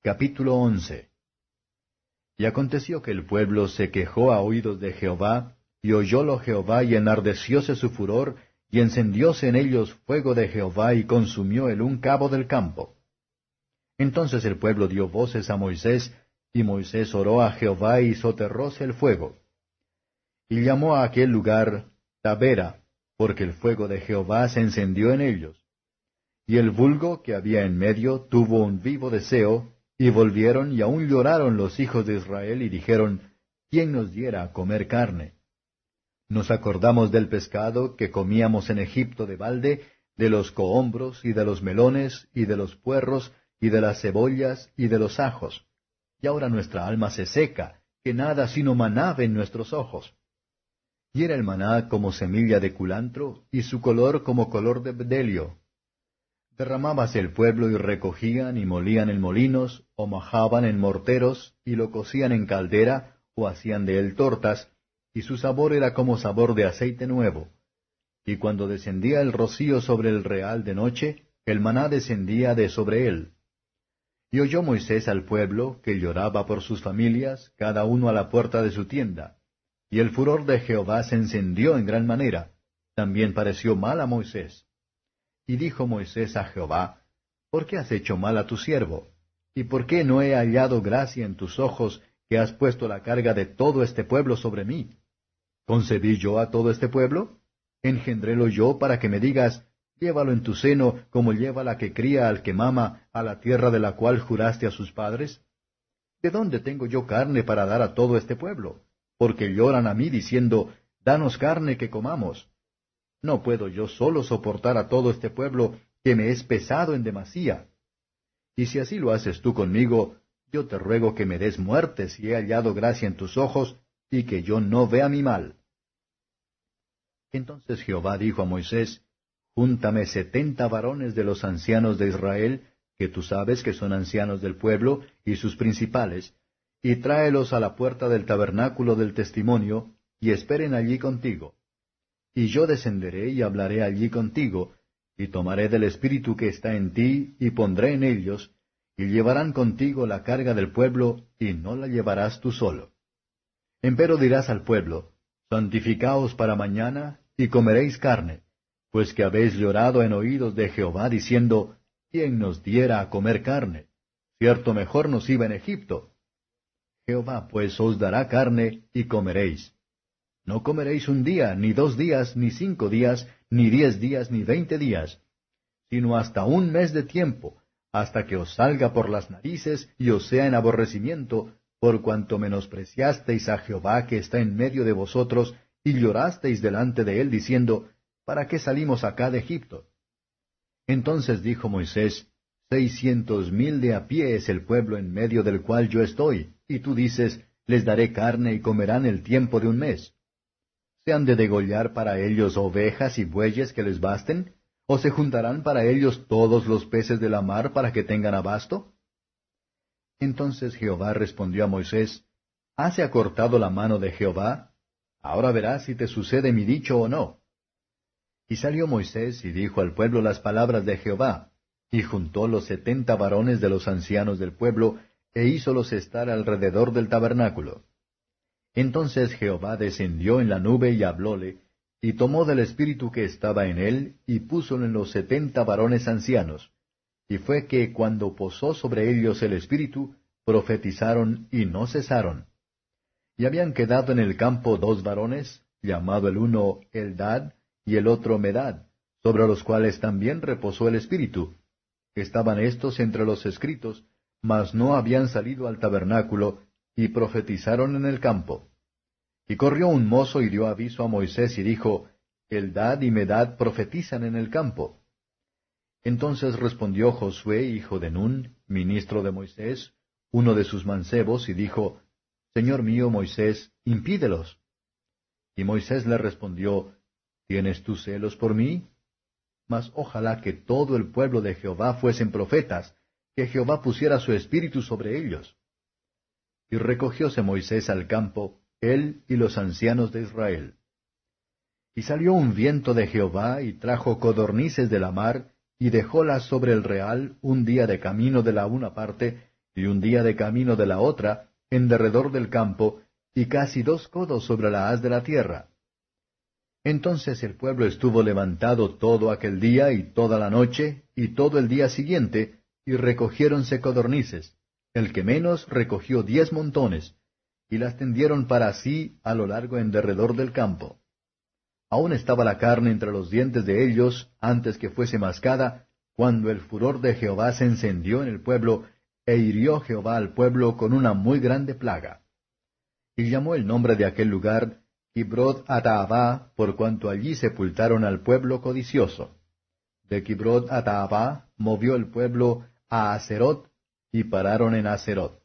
Capítulo 11. Y aconteció que el pueblo se quejó a oídos de Jehová, y oyólo Jehová, y enardecióse su furor, y encendióse en ellos fuego de Jehová, y consumió el un cabo del campo. Entonces el pueblo dio voces a Moisés, y Moisés oró a Jehová, y soterróse el fuego. Y llamó a aquel lugar Tabera, porque el fuego de Jehová se encendió en ellos. Y el vulgo que había en medio tuvo un vivo deseo, y volvieron y aún lloraron los hijos de Israel, y dijeron, ¿quién nos diera a comer carne? Nos acordamos del pescado que comíamos en Egipto de balde, de los cohombros, y de los melones, y de los puerros, y de las cebollas, y de los ajos. Y ahora nuestra alma se seca, que nada sino maná ven nuestros ojos. Y era el maná como semilla de culantro, y su color como color de bdelio. Derramábase el pueblo, y recogían y molían en molinos, o majaban en morteros, y lo cocían en caldera, o hacían de él tortas, y su sabor era como sabor de aceite nuevo. Y cuando descendía el rocío sobre el real de noche, el maná descendía de sobre él. Y oyó Moisés al pueblo, que lloraba por sus familias, cada uno a la puerta de su tienda. Y el furor de Jehová se encendió en gran manera. También pareció mal a Moisés. Y dijo Moisés a Jehová, ¿por qué has hecho mal a tu siervo? ¿Y por qué no he hallado gracia en tus ojos, que has puesto la carga de todo este pueblo sobre mí? ¿Concebí yo a todo este pueblo? ¿Engendrélo yo para que me digas, llévalo en tu seno, como lleva la que cría al que mama, a la tierra de la cual juraste a sus padres? ¿De dónde tengo yo carne para dar a todo este pueblo? Porque lloran a mí diciendo, danos carne que comamos. No puedo yo solo soportar a todo este pueblo, que me es pesado en demasía. Y si así lo haces tú conmigo, yo te ruego que me des muerte si he hallado gracia en tus ojos, y que yo no vea mi mal. Entonces Jehová dijo a Moisés, Júntame 70 varones de los ancianos de Israel, que tú sabes que son ancianos del pueblo, y sus principales, y tráelos a la puerta del tabernáculo del testimonio, y esperen allí contigo. Y yo descenderé y hablaré allí contigo, y tomaré del espíritu que está en ti, y pondré en ellos, y llevarán contigo la carga del pueblo, y no la llevarás tú solo. Empero dirás al pueblo, santificaos para mañana, y comeréis carne, pues que habéis llorado en oídos de Jehová, diciendo, ¿quién nos diera a comer carne? Cierto mejor nos iba en Egipto. Jehová pues os dará carne, y comeréis. No comeréis un día, ni 2 días, ni 5 días, ni 10 días, ni 20 días, sino hasta 1 mes de tiempo, hasta que os salga por las narices y os sea en aborrecimiento, por cuanto menospreciasteis a Jehová que está en medio de vosotros, y llorasteis delante de él, diciendo, ¿para qué salimos acá de Egipto? Entonces dijo Moisés, 600,000 de a pie es el pueblo en medio del cual yo estoy, y tú dices, les daré carne y comerán el tiempo de 1 mes. ¿Se han de degollar para ellos ovejas y bueyes que les basten? ¿O se juntarán para ellos todos los peces de la mar para que tengan abasto? Entonces Jehová respondió a Moisés, ¿hase acortado la mano de Jehová? Ahora verás si te sucede mi dicho o no. Y salió Moisés y dijo al pueblo las palabras de Jehová, y juntó los 70 varones de los ancianos del pueblo, e hízolos estar alrededor del tabernáculo. Entonces Jehová descendió en la nube y hablóle, y tomó del espíritu que estaba en él, y púsolo en los 70 varones ancianos. Y fue que cuando posó sobre ellos el espíritu, profetizaron y no cesaron. Y habían quedado en el campo 2 varones, llamado el uno Eldad y el otro Medad, sobre los cuales también reposó el espíritu. Estaban éstos entre los escritos, mas no habían salido al tabernáculo, y profetizaron en el campo. Y corrió un mozo y dio aviso a Moisés y dijo, Eldad y Medad profetizan en el campo. Entonces respondió Josué, hijo de Nun, ministro de Moisés, uno de sus mancebos, y dijo, Señor mío Moisés, impídelos. Y Moisés le respondió, ¿tienes tú celos por mí? Mas ojalá que todo el pueblo de Jehová fuesen profetas, que Jehová pusiera su espíritu sobre ellos. Y recogióse Moisés al campo, él y los ancianos de Israel. Y salió un viento de Jehová, y trajo codornices de la mar, y dejólas sobre el real 1 día de camino de la una parte, y un día de camino de la otra, en derredor del campo, y casi 2 codos sobre la haz de la tierra. Entonces el pueblo estuvo levantado todo aquel día y toda la noche, y todo el día siguiente, y recogiéronse codornices. El que menos recogió 10 montones, y las tendieron para sí a lo largo en derredor del campo. Aún estaba la carne entre los dientes de ellos antes que fuese mascada, cuando el furor de Jehová se encendió en el pueblo, e hirió Jehová al pueblo con una muy grande plaga. Y llamó el nombre de aquel lugar Kibrot Hataavá, por cuanto allí sepultaron al pueblo codicioso. De Kibrot Hataavá movió el pueblo a Haserot, y pararon en Haserot.